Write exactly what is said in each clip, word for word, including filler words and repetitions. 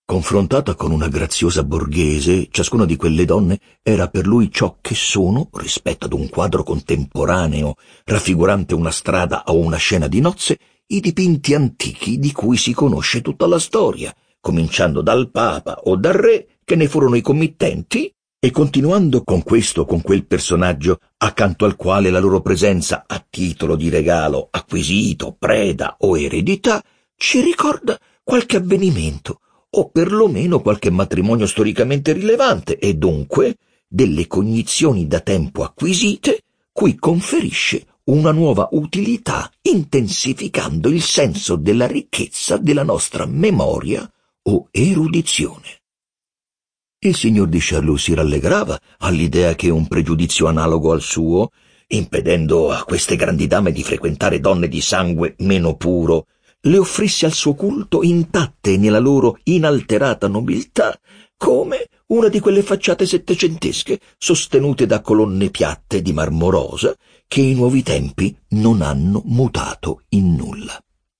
Confrontata con una graziosa borghese, ciascuna di quelle donne era per lui ciò che sono rispetto ad un quadro contemporaneo raffigurante una strada o una scena di nozze, i dipinti antichi di cui si conosce tutta la storia, cominciando dal Papa o dal Re, che ne furono i committenti, e continuando con questo o con quel personaggio accanto al quale la loro presenza a titolo di regalo acquisito, preda o eredità ci ricorda qualche avvenimento o perlomeno qualche matrimonio storicamente rilevante e dunque delle cognizioni da tempo acquisite cui conferisce una nuova utilità intensificando il senso della ricchezza della nostra memoria o erudizione. Il signor di Charlus si rallegrava all'idea che un pregiudizio analogo al suo, impedendo a queste grandi dame di frequentare donne di sangue meno puro, le offrisse al suo culto intatte nella loro inalterata nobiltà, come una di quelle facciate settecentesche sostenute da colonne piatte di marmo rosa che i nuovi tempi non hanno mutato in nulla.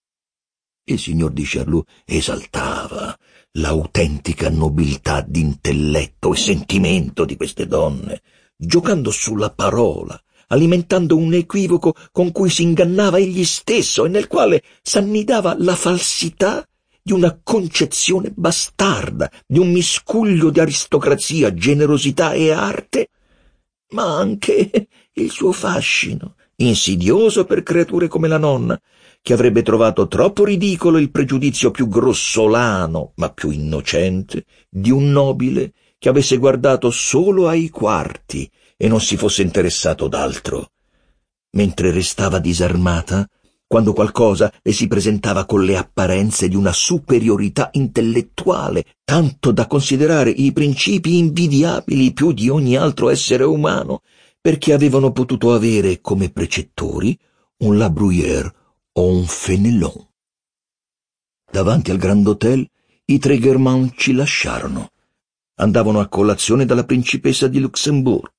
Il signor di Charlus esaltava l'autentica nobiltà d'intelletto e sentimento di queste donne, giocando sulla parola, alimentando un equivoco con cui si ingannava egli stesso e nel quale s'annidava la falsità di una concezione bastarda, di un miscuglio di aristocrazia, generosità e arte, ma anche il suo fascino, insidioso per creature come la nonna, che avrebbe trovato troppo ridicolo il pregiudizio più grossolano, ma più innocente, di un nobile che avesse guardato solo ai quarti e non si fosse interessato d'altro. Mentre restava disarmata, quando qualcosa le si presentava con le apparenze di una superiorità intellettuale, tanto da considerare i principi invidiabili più di ogni altro essere umano, perché avevano potuto avere come precettori un La Bruyère o un Fenelon. Davanti al Grand Hotel i tre Germain ci lasciarono. Andavano a colazione dalla principessa di Luxembourg.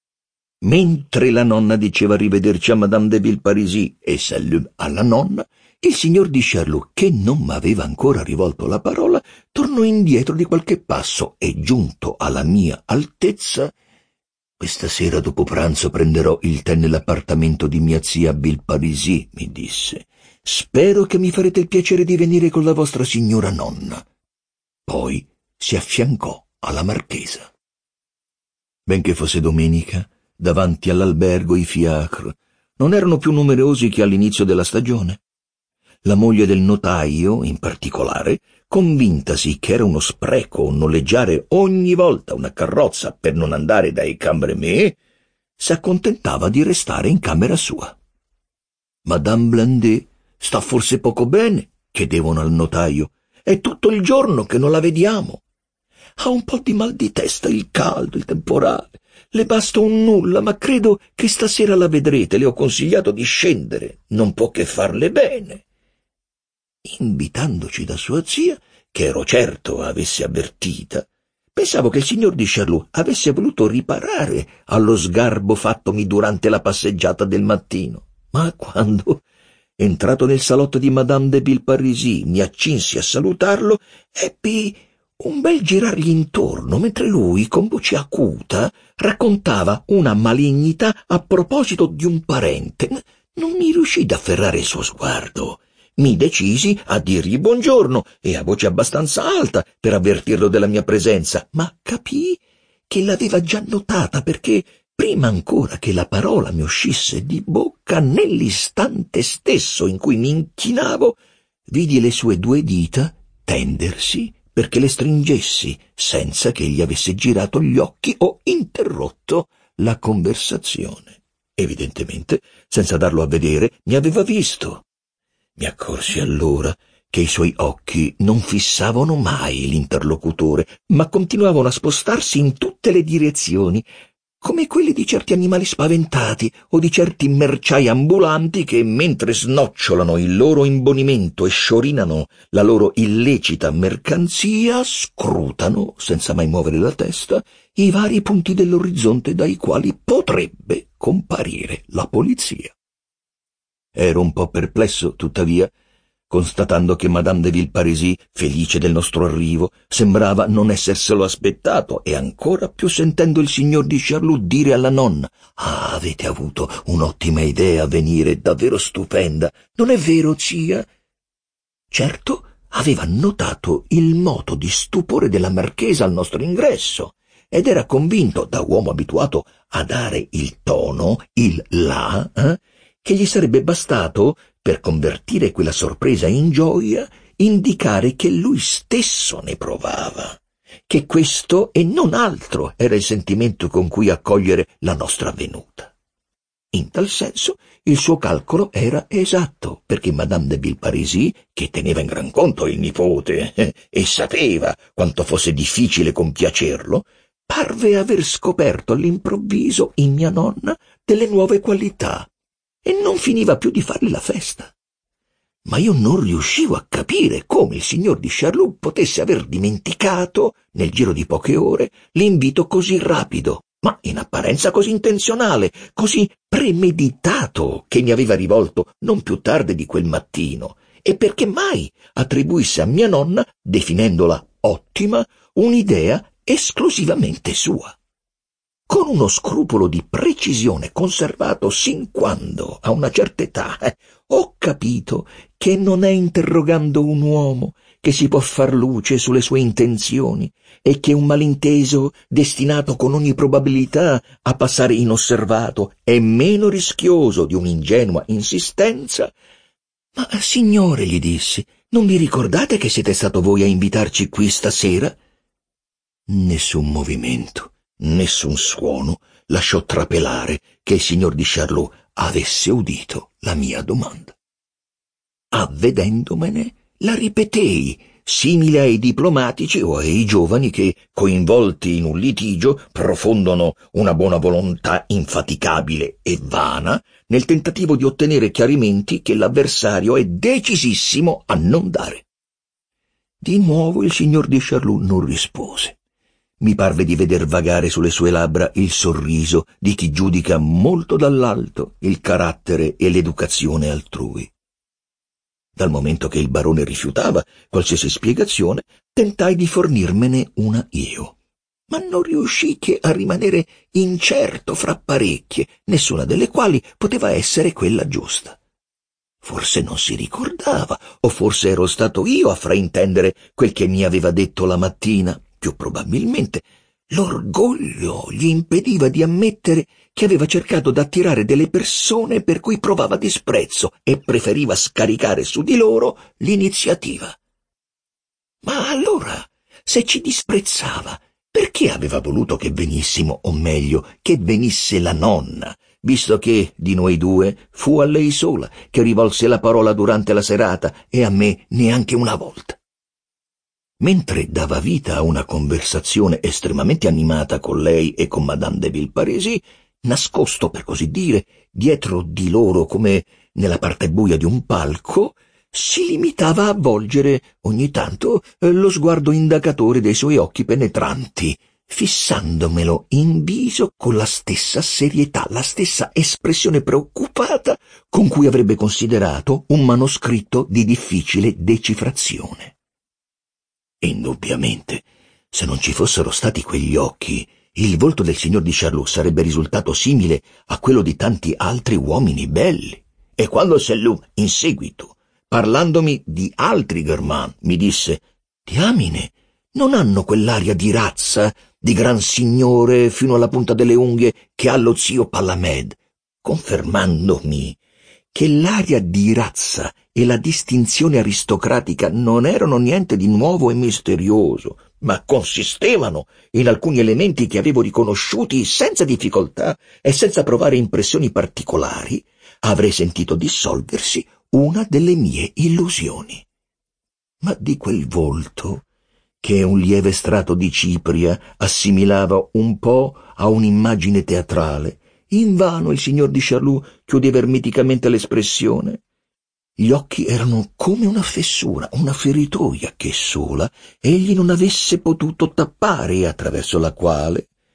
Mentre la nonna diceva arrivederci a Madame de Villeparisis e salut alla nonna, il signor di Charlus, che non m'aveva ancora rivolto la parola, tornò indietro di qualche passo e, giunto alla mia altezza: «Questa sera dopo pranzo prenderò il tè nell'appartamento di mia zia Villeparisis», mi disse. «Spero che mi farete il piacere di venire con la vostra signora nonna». Poi si affiancò alla marchesa. Benché fosse domenica, davanti all'albergo i fiacre non erano più numerosi che all'inizio della stagione. La moglie del notaio, in particolare, convintasi che era uno spreco noleggiare ogni volta una carrozza per non andare dai Cambremer, s'accontentava di restare in camera sua. «Madame Blandet sta forse poco bene?» chiedevano al notaio. «È tutto il giorno che non la vediamo. Ha un po' di mal di testa, il caldo, il temporale. Le basta un nulla, ma credo che stasera la vedrete. Le ho consigliato di scendere, non può che farle bene». Invitandoci da sua zia, che ero certo avesse avvertita, pensavo che il signor di Charlus avesse voluto riparare allo sgarbo fattomi durante la passeggiata del mattino. Ma quando, entrato nel salotto di Madame de Villeparisis, mi accinsi a salutarlo, ebbi un bel girargli intorno, mentre lui, con voce acuta, raccontava una malignità a proposito di un parente. Non mi riuscì ad afferrare il suo sguardo. Mi decisi a dirgli buongiorno e a voce abbastanza alta per avvertirlo della mia presenza, ma capii che l'aveva già notata perché, prima ancora che la parola mi uscisse di bocca, nell'istante stesso in cui mi inchinavo, vidi le sue due dita tendersi perché le stringessi senza che egli avesse girato gli occhi o interrotto la conversazione. Evidentemente, senza darlo a vedere, mi aveva visto. Mi accorsi allora che i suoi occhi non fissavano mai l'interlocutore, ma continuavano a spostarsi in tutte le direzioni, come quelli di certi animali spaventati o di certi merciai ambulanti che, mentre snocciolano il loro imbonimento e sciorinano la loro illecita mercanzia, scrutano, senza mai muovere la testa, i vari punti dell'orizzonte dai quali potrebbe comparire la polizia. Ero un po' perplesso, tuttavia, constatando che Madame de Villeparisis, felice del nostro arrivo, sembrava non esserselo aspettato, e ancora più sentendo il signor di Charlus dire alla nonna: «Ah, avete avuto un'ottima idea a venire, davvero stupenda, non è vero, zia?» Certo, aveva notato il moto di stupore della marchesa al nostro ingresso ed era convinto, da uomo abituato a dare il tono, il là, eh, che gli sarebbe bastato, per convertire quella sorpresa in gioia, indicare che lui stesso ne provava, che questo e non altro era il sentimento con cui accogliere la nostra venuta. In tal senso il suo calcolo era esatto, perché Madame de Villeparisis, che teneva in gran conto il nipote eh, e sapeva quanto fosse difficile compiacerlo, parve aver scoperto all'improvviso in mia nonna delle nuove qualità e non finiva più di farle la festa. Ma io non riuscivo a capire come il signor di Charlus potesse aver dimenticato, nel giro di poche ore, l'invito così rapido, ma in apparenza così intenzionale, così premeditato, che mi aveva rivolto non più tardi di quel mattino, e perché mai attribuisse a mia nonna, definendola ottima, un'idea esclusivamente sua. Con uno scrupolo di precisione conservato sin quando, a una certa età, eh, ho capito che non è interrogando un uomo che si può far luce sulle sue intenzioni e che un malinteso, destinato con ogni probabilità a passare inosservato, è meno rischioso di un'ingenua insistenza. «Ma, signore», gli dissi, «non vi ricordate che siete stato voi a invitarci qui stasera?» Nessun movimento, nessun suono lasciò trapelare che il signor di Charlus avesse udito la mia domanda. Avvedendomene, la ripetei, simile ai diplomatici o ai giovani che, coinvolti in un litigio, profondono una buona volontà infaticabile e vana nel tentativo di ottenere chiarimenti che l'avversario è decisissimo a non dare. Di nuovo il signor di Charlus non rispose. Mi parve di veder vagare sulle sue labbra il sorriso di chi giudica molto dall'alto il carattere e l'educazione altrui. Dal momento che il barone rifiutava qualsiasi spiegazione, tentai di fornirmene una io, ma non riuscii che a rimanere incerto fra parecchie, nessuna delle quali poteva essere quella giusta. Forse non si ricordava, o forse ero stato io a fraintendere quel che mi aveva detto la mattina. Più probabilmente l'orgoglio gli impediva di ammettere che aveva cercato d'attirare delle persone per cui provava disprezzo e preferiva scaricare su di loro l'iniziativa. Ma allora, se ci disprezzava, perché aveva voluto che venissimo, o meglio, che venisse la nonna, visto che di noi due fu a lei sola che rivolse la parola durante la serata e a me neanche una volta? Mentre dava vita a una conversazione estremamente animata con lei e con Madame de Villeparisis, nascosto, per così dire, dietro di loro come nella parte buia di un palco, si limitava a volgere ogni tanto lo sguardo indagatore dei suoi occhi penetranti, fissandomelo in viso con la stessa serietà, la stessa espressione preoccupata con cui avrebbe considerato un manoscritto di difficile decifrazione. Indubbiamente, se non ci fossero stati quegli occhi, il volto del signor di Charlus sarebbe risultato simile a quello di tanti altri uomini belli. E quando Sellù, in seguito, parlandomi di altri Germain, mi disse: «Diamine, non hanno quell'aria di razza, di gran signore fino alla punta delle unghie che ha lo zio Palamède», confermandomi che l'aria di razza e la distinzione aristocratica non erano niente di nuovo e misterioso, ma consistevano in alcuni elementi che avevo riconosciuti senza difficoltà e senza provare impressioni particolari, avrei sentito dissolversi una delle mie illusioni. Ma di quel volto, che un lieve strato di cipria assimilava un po' a un'immagine teatrale, invano il signor di Charlus chiudeva ermeticamente l'espressione. Gli occhi erano come una fessura, una feritoia che sola egli non avesse potuto tappare e attraverso la quale,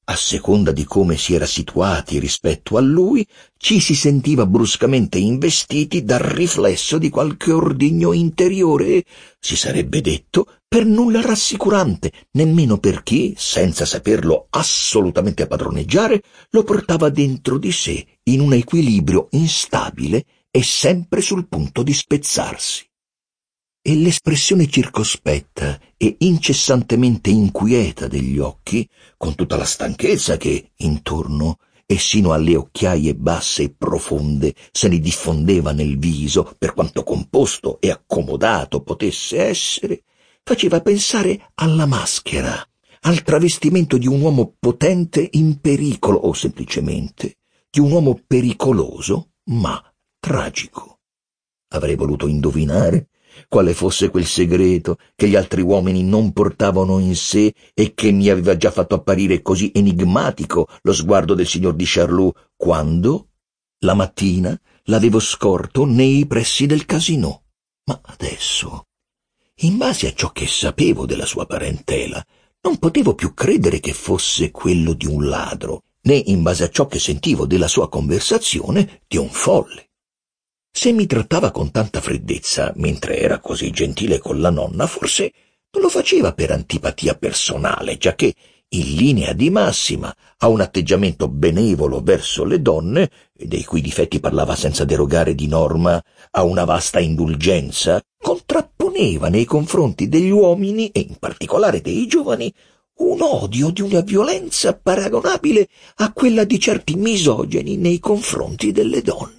a seconda di come si era situati rispetto a lui, ci si sentiva bruscamente investiti dal riflesso di qualche ordigno interiore e, si sarebbe detto, per nulla rassicurante, nemmeno per chi, senza saperlo assolutamente padroneggiare, lo portava dentro di sé in un equilibrio instabile e sempre sul punto di spezzarsi. E l'espressione circospetta e incessantemente inquieta degli occhi, con tutta la stanchezza che, intorno e sino alle occhiaie basse e profonde, se ne diffondeva nel viso, per quanto composto e accomodato potesse essere, faceva pensare alla maschera, al travestimento di un uomo potente in pericolo o semplicemente di un uomo pericoloso ma tragico. Avrei voluto indovinare quale fosse quel segreto che gli altri uomini non portavano in sé e che mi aveva già fatto apparire così enigmatico lo sguardo del signor di Charlus quando, la mattina, l'avevo scorto nei pressi del casinò. Ma adesso, in base a ciò che sapevo della sua parentela, non potevo più credere che fosse quello di un ladro, né in base a ciò che sentivo della sua conversazione di un folle. Se mi trattava con tanta freddezza, mentre era così gentile con la nonna, forse non lo faceva per antipatia personale, giacché, in linea di massima, ha un atteggiamento benevolo verso le donne, dei cui difetti parlava senza derogare di norma a una vasta indulgenza, contrapponeva nei confronti degli uomini, e in particolare dei giovani, un odio di una violenza paragonabile a quella di certi misogeni nei confronti delle donne.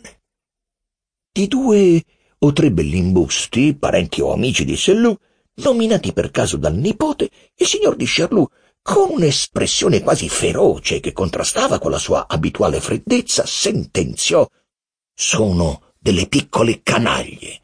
Di due o tre bellimbusti, parenti o amici di Selloux, nominati per caso dal nipote, il signor di Charlus, con un'espressione quasi feroce che contrastava con la sua abituale freddezza, sentenziò: «Sono delle piccole canaglie».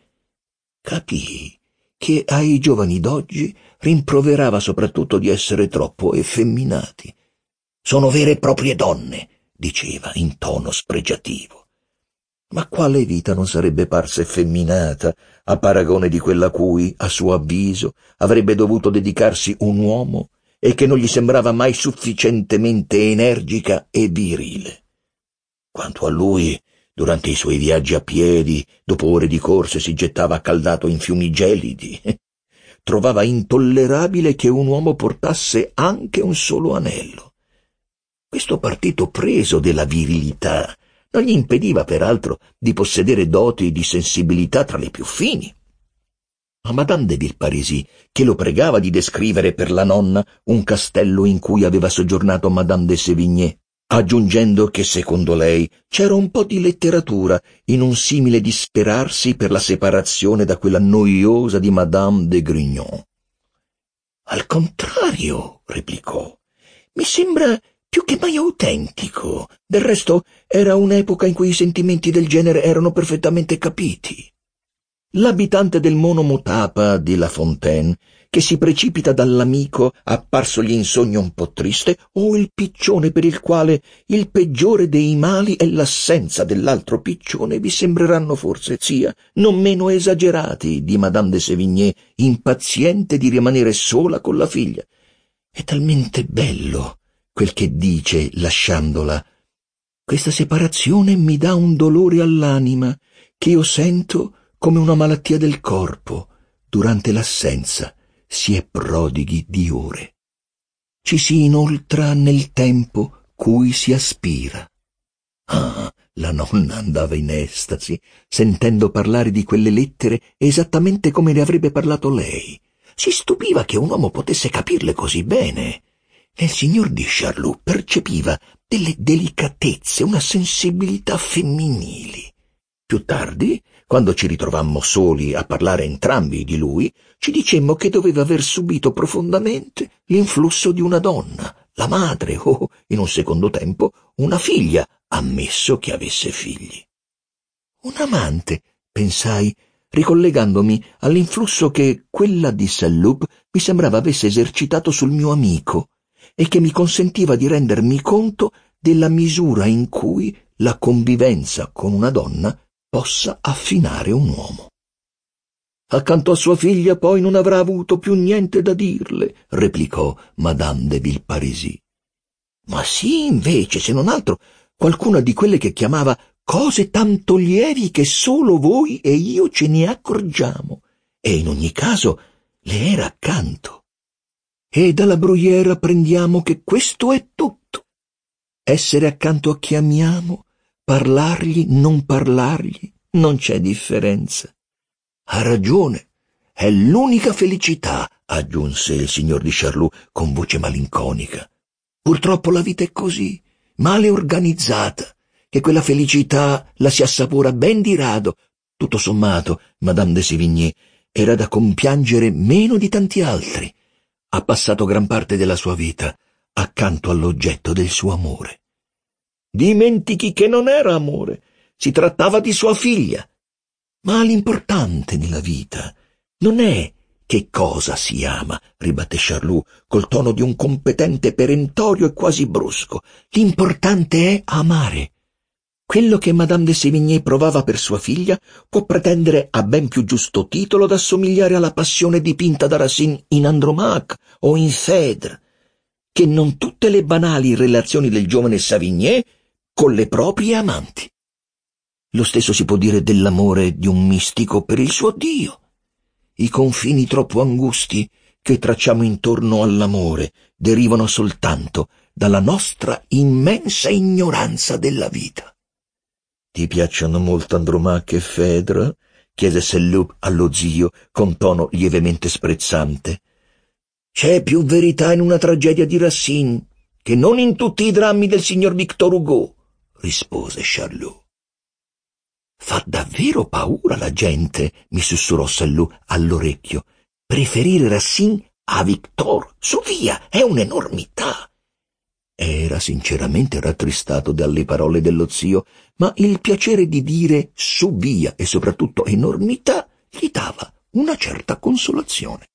Capii che ai giovani d'oggi rimproverava soprattutto di essere troppo effeminati. «Sono vere e proprie donne», diceva in tono spregiativo. Ma quale vita non sarebbe parsa effeminata a paragone di quella a cui, a suo avviso, avrebbe dovuto dedicarsi un uomo e che non gli sembrava mai sufficientemente energica e virile? Quanto a lui, durante i suoi viaggi a piedi, dopo ore di corse, si gettava accaldato in fiumi gelidi. Trovava intollerabile che un uomo portasse anche un solo anello. Questo partito preso della virilità non gli impediva, peraltro, di possedere doti di sensibilità tra le più fini. Ma Madame de Villeparisis, che lo pregava di descrivere per la nonna un castello in cui aveva soggiornato Madame de Sévigné, aggiungendo che, secondo lei, c'era un po' di letteratura in un simile disperarsi per la separazione da quella noiosa di Madame de Grignon. «Al contrario», replicò, «mi sembra più che mai autentico. Del resto era un'epoca in cui i sentimenti del genere erano perfettamente capiti. L'abitante del monomotapa di La Fontaine, che si precipita dall'amico apparsogli in sogno un po' triste, o il piccione per il quale il peggiore dei mali è l'assenza dell'altro piccione, vi sembreranno forse sia non meno esagerati di Madame de Sévigné, impaziente di rimanere sola con la figlia. È talmente bello quel che dice lasciandola: «Questa separazione mi dà un dolore all'anima che io sento come una malattia del corpo. Durante l'assenza si è prodighi di ore. Ci si inoltra nel tempo cui si aspira». Ah, la nonna andava in estasi, sentendo parlare di quelle lettere esattamente come le avrebbe parlato lei. Si stupiva che un uomo potesse capirle così bene. Nel signor di Charlus percepiva delle delicatezze, una sensibilità femminili. Più tardi, quando ci ritrovammo soli a parlare entrambi di lui, ci dicemmo che doveva aver subito profondamente l'influsso di una donna, la madre o, in un secondo tempo, una figlia, ammesso che avesse figli. Un amante, pensai, ricollegandomi all'influsso che quella di Saint-Loup mi sembrava avesse esercitato sul mio amico e che mi consentiva di rendermi conto della misura in cui la convivenza con una donna possa affinare un uomo. «Accanto a sua figlia poi non avrà avuto più niente da dirle», replicò Madame de Villeparisis. Ma sì, invece, se non altro, qualcuna di quelle che chiamava cose tanto lievi che solo voi e io ce ne accorgiamo, e in ogni caso le era accanto. E dalla bruyère apprendiamo che questo è tutto. Essere accanto a chi amiamo, parlargli, non parlargli, non c'è differenza. Ha ragione, è l'unica felicità, aggiunse il signor di Charlus con voce malinconica. Purtroppo la vita è così, male organizzata, che quella felicità la si assapora ben di rado. Tutto sommato, Madame de Sévigné era da compiangere meno di tanti altri. Ha passato gran parte della sua vita accanto all'oggetto del suo amore. Dimentichi che non era amore, si trattava di sua figlia. Ma l'importante nella vita non è che cosa si ama, ribatté Charlus col tono di un competente perentorio e quasi brusco. L'importante è amare. Quello che Madame de Sévigné provava per sua figlia può pretendere a ben più giusto titolo d'assomigliare alla passione dipinta da Racine in Andromaque o in Phèdre, che non tutte le banali relazioni del giovane Savigné con le proprie amanti. Lo stesso si può dire dell'amore di un mistico per il suo Dio. I confini troppo angusti che tracciamo intorno all'amore derivano soltanto dalla nostra immensa ignoranza della vita. «Ti piacciono molto Andromaque e Phèdre?» chiese Selloup allo zio con tono lievemente sprezzante. «C'è più verità in una tragedia di Racine che non in tutti i drammi del signor Victor Hugo», rispose Charlus. «Fa davvero paura la gente», mi sussurrò Selloup all'orecchio. «Preferire Racine a Victor? Su via, è un'enormità!» Era sinceramente rattristato dalle parole dello zio, ma il piacere di dire su via e soprattutto enormità gli dava una certa consolazione.